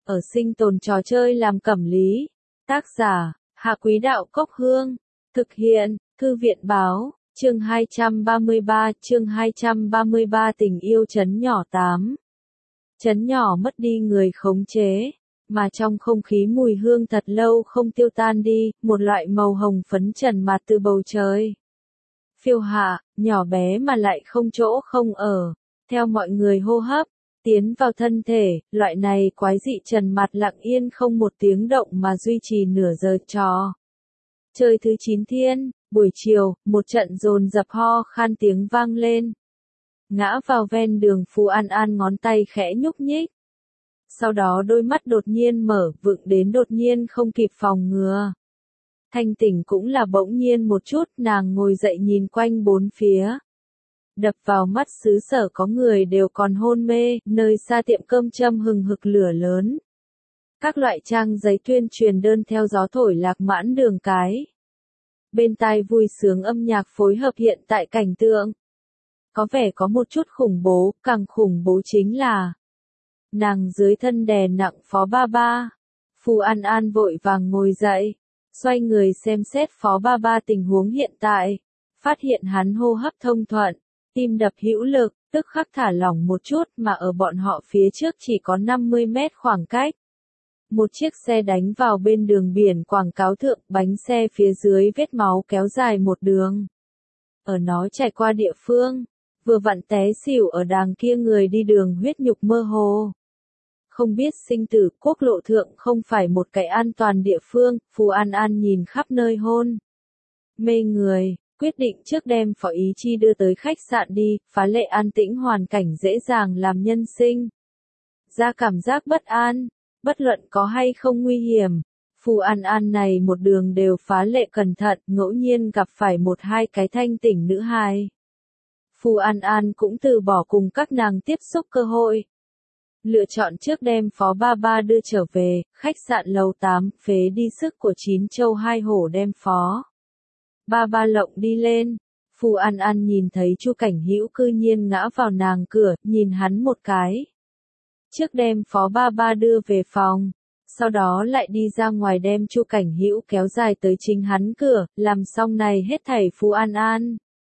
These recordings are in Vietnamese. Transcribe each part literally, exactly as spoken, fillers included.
ở sinh tồn trò chơi làm cẩm lý. Tác giả, Hạ Quý Đạo Cốc Hương. Thực hiện, Thư viện Báo, chương hai trăm ba mươi ba, chương hai trăm ba mươi ba tình yêu trấn nhỏ tám. Trấn nhỏ mất đi người khống chế, mà trong không khí mùi hương thật lâu không tiêu tan đi, một loại màu hồng phấn trần mạt từ bầu trời. Phiêu hạ, nhỏ bé mà lại không chỗ không ở, theo mọi người hô hấp, tiến vào thân thể, loại này quái dị trần mạt lặng yên không một tiếng động mà duy trì nửa giờ trò. Chơi thứ chín thiên, buổi chiều, một trận dồn dập ho khan tiếng vang lên. Ngã vào ven đường Phù An An ngón tay khẽ nhúc nhích. Sau đó đôi mắt đột nhiên mở, vựng đến đột nhiên không kịp phòng ngừa. Thanh tỉnh cũng là bỗng nhiên một chút, nàng ngồi dậy nhìn quanh bốn phía. Đập vào mắt xứ sở có người đều còn hôn mê, nơi xa tiệm cơm châm hừng hực lửa lớn. Các loại trang giấy tuyên truyền đơn theo gió thổi lạc mãn đường cái. Bên tai vui sướng âm nhạc phối hợp hiện tại cảnh tượng. Có vẻ có một chút khủng bố, càng khủng bố chính là nàng dưới thân đè nặng Phó Ba Ba. Phù An An vội vàng ngồi dậy, xoay người xem xét Phó Ba Ba tình huống hiện tại, phát hiện hắn hô hấp thông thuận, tim đập hữu lực, tức khắc thả lỏng một chút mà ở bọn họ phía trước chỉ có năm mươi mét khoảng cách. Một chiếc xe đánh vào bên đường biển quảng cáo thượng, bánh xe phía dưới vết máu kéo dài một đường. Ở nó trải qua địa phương, vừa vặn té xỉu ở đàng kia người đi đường huyết nhục mơ hồ. Không biết sinh tử, quốc lộ thượng không phải một cái an toàn địa phương, Phù An An nhìn khắp nơi hôn. Mê người, quyết định trước đem Phó Ý Chi đưa tới khách sạn đi, phá lệ an tĩnh hoàn cảnh dễ dàng làm nhân sinh. Ra cảm giác bất an, bất luận có hay không nguy hiểm. Phù An An này một đường đều phá lệ cẩn thận, ngẫu nhiên gặp phải một hai cái thanh tỉnh nữ hài. Phù An An cũng từ bỏ cùng các nàng tiếp xúc cơ hội. Lựa chọn trước đem Phó Ba Ba đưa trở về, khách sạn lầu tám, phế đi sức của chín châu hai hổ đem Phó Ba Ba lộng đi lên. Phù An An nhìn thấy Chu Cảnh Hữu cư nhiên ngã vào nàng cửa, nhìn hắn một cái. Trước đem Phó Ba Ba đưa về phòng, sau đó lại đi ra ngoài đem Chu Cảnh Hữu kéo dài tới chính hắn cửa, làm xong này hết thảy Phù An An.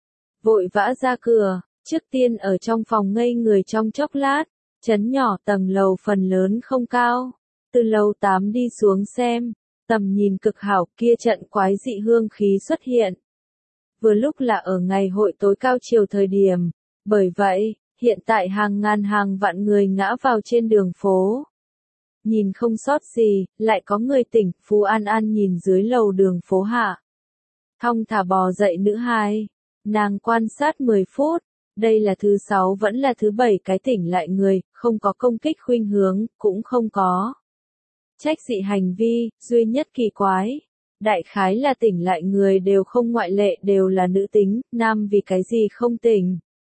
Vội vã ra cửa, trước tiên ở trong phòng ngây người trong chốc lát, trấn nhỏ tầng lầu phần lớn không cao, từ lầu tám đi xuống xem, tầm nhìn cực hảo kia trận quái dị hương khí xuất hiện. Vừa lúc là ở ngày hội tối cao chiều thời điểm, bởi vậy, hiện tại hàng ngàn hàng vạn người ngã vào trên đường phố. Nhìn không sót gì, lại có người tỉnh, Phù An An nhìn dưới lầu đường phố hạ. Thong thả bò dậy nữ hài, nàng quan sát mười phút, đây là thứ sáu vẫn là thứ bảy cái tỉnh lại người, không có công kích khuynh hướng, cũng không có trách dị hành vi, duy nhất kỳ quái. Đại khái là tỉnh lại người đều không ngoại lệ đều là nữ tính, nam vì cái gì không tỉnh.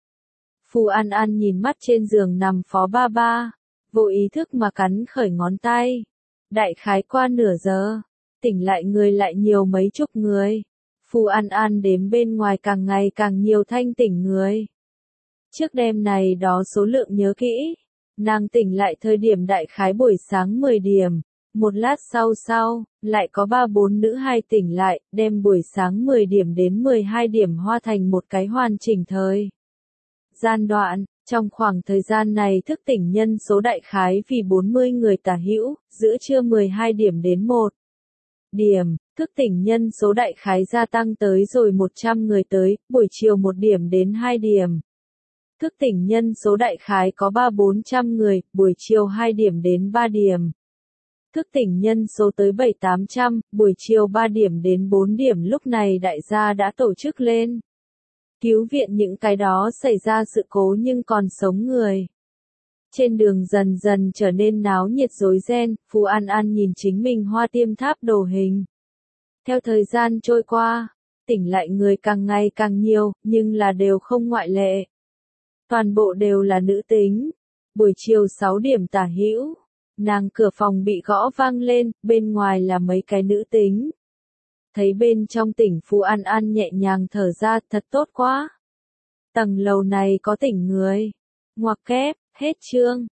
Phù An An nhìn mắt trên giường nằm Phó Ba Ba, vô ý thức mà cắn khởi ngón tay. Đại khái qua nửa giờ, tỉnh lại người lại nhiều mấy chục người. Phù An An đếm bên ngoài càng ngày càng nhiều thanh tỉnh người. Trước đêm này đó số lượng nhớ kỹ, nàng tỉnh lại thời điểm đại khái buổi sáng mười điểm, một lát sau sau, lại có ba bốn nữ hai tỉnh lại, đem buổi sáng mười điểm đến mười hai điểm hoa thành một cái hoàn chỉnh thời gian đoạn. Trong khoảng thời gian này thức tỉnh nhân số đại khái vì bốn mươi người tả hữu, giữa trưa mười hai điểm đến một điểm, thức tỉnh nhân số đại khái gia tăng tới rồi một trăm người tới, buổi chiều một điểm đến hai điểm. Thức tỉnh nhân số đại khái có ba bốn trăm người, buổi chiều hai điểm đến ba điểm. Thức tỉnh nhân số tới bảy tám trăm, buổi chiều ba điểm đến bốn điểm lúc này đại gia đã tổ chức lên. Cứu viện những cái đó xảy ra sự cố nhưng còn sống người. Trên đường dần dần trở nên náo nhiệt rối ren, Phù An An nhìn chính mình hoa tiêm tháp đồ hình. Theo thời gian trôi qua, tỉnh lại người càng ngày càng nhiều, nhưng là đều không ngoại lệ. Toàn bộ đều là nữ tính. Buổi chiều sáu điểm tả hữu, nàng cửa phòng bị gõ vang lên, bên ngoài là mấy cái nữ tính. Thấy bên trong tỉnh Phù An An nhẹ nhàng thở ra, thật tốt quá. Tầng lầu này có tỉnh người. Ngoặc kép, hết chương.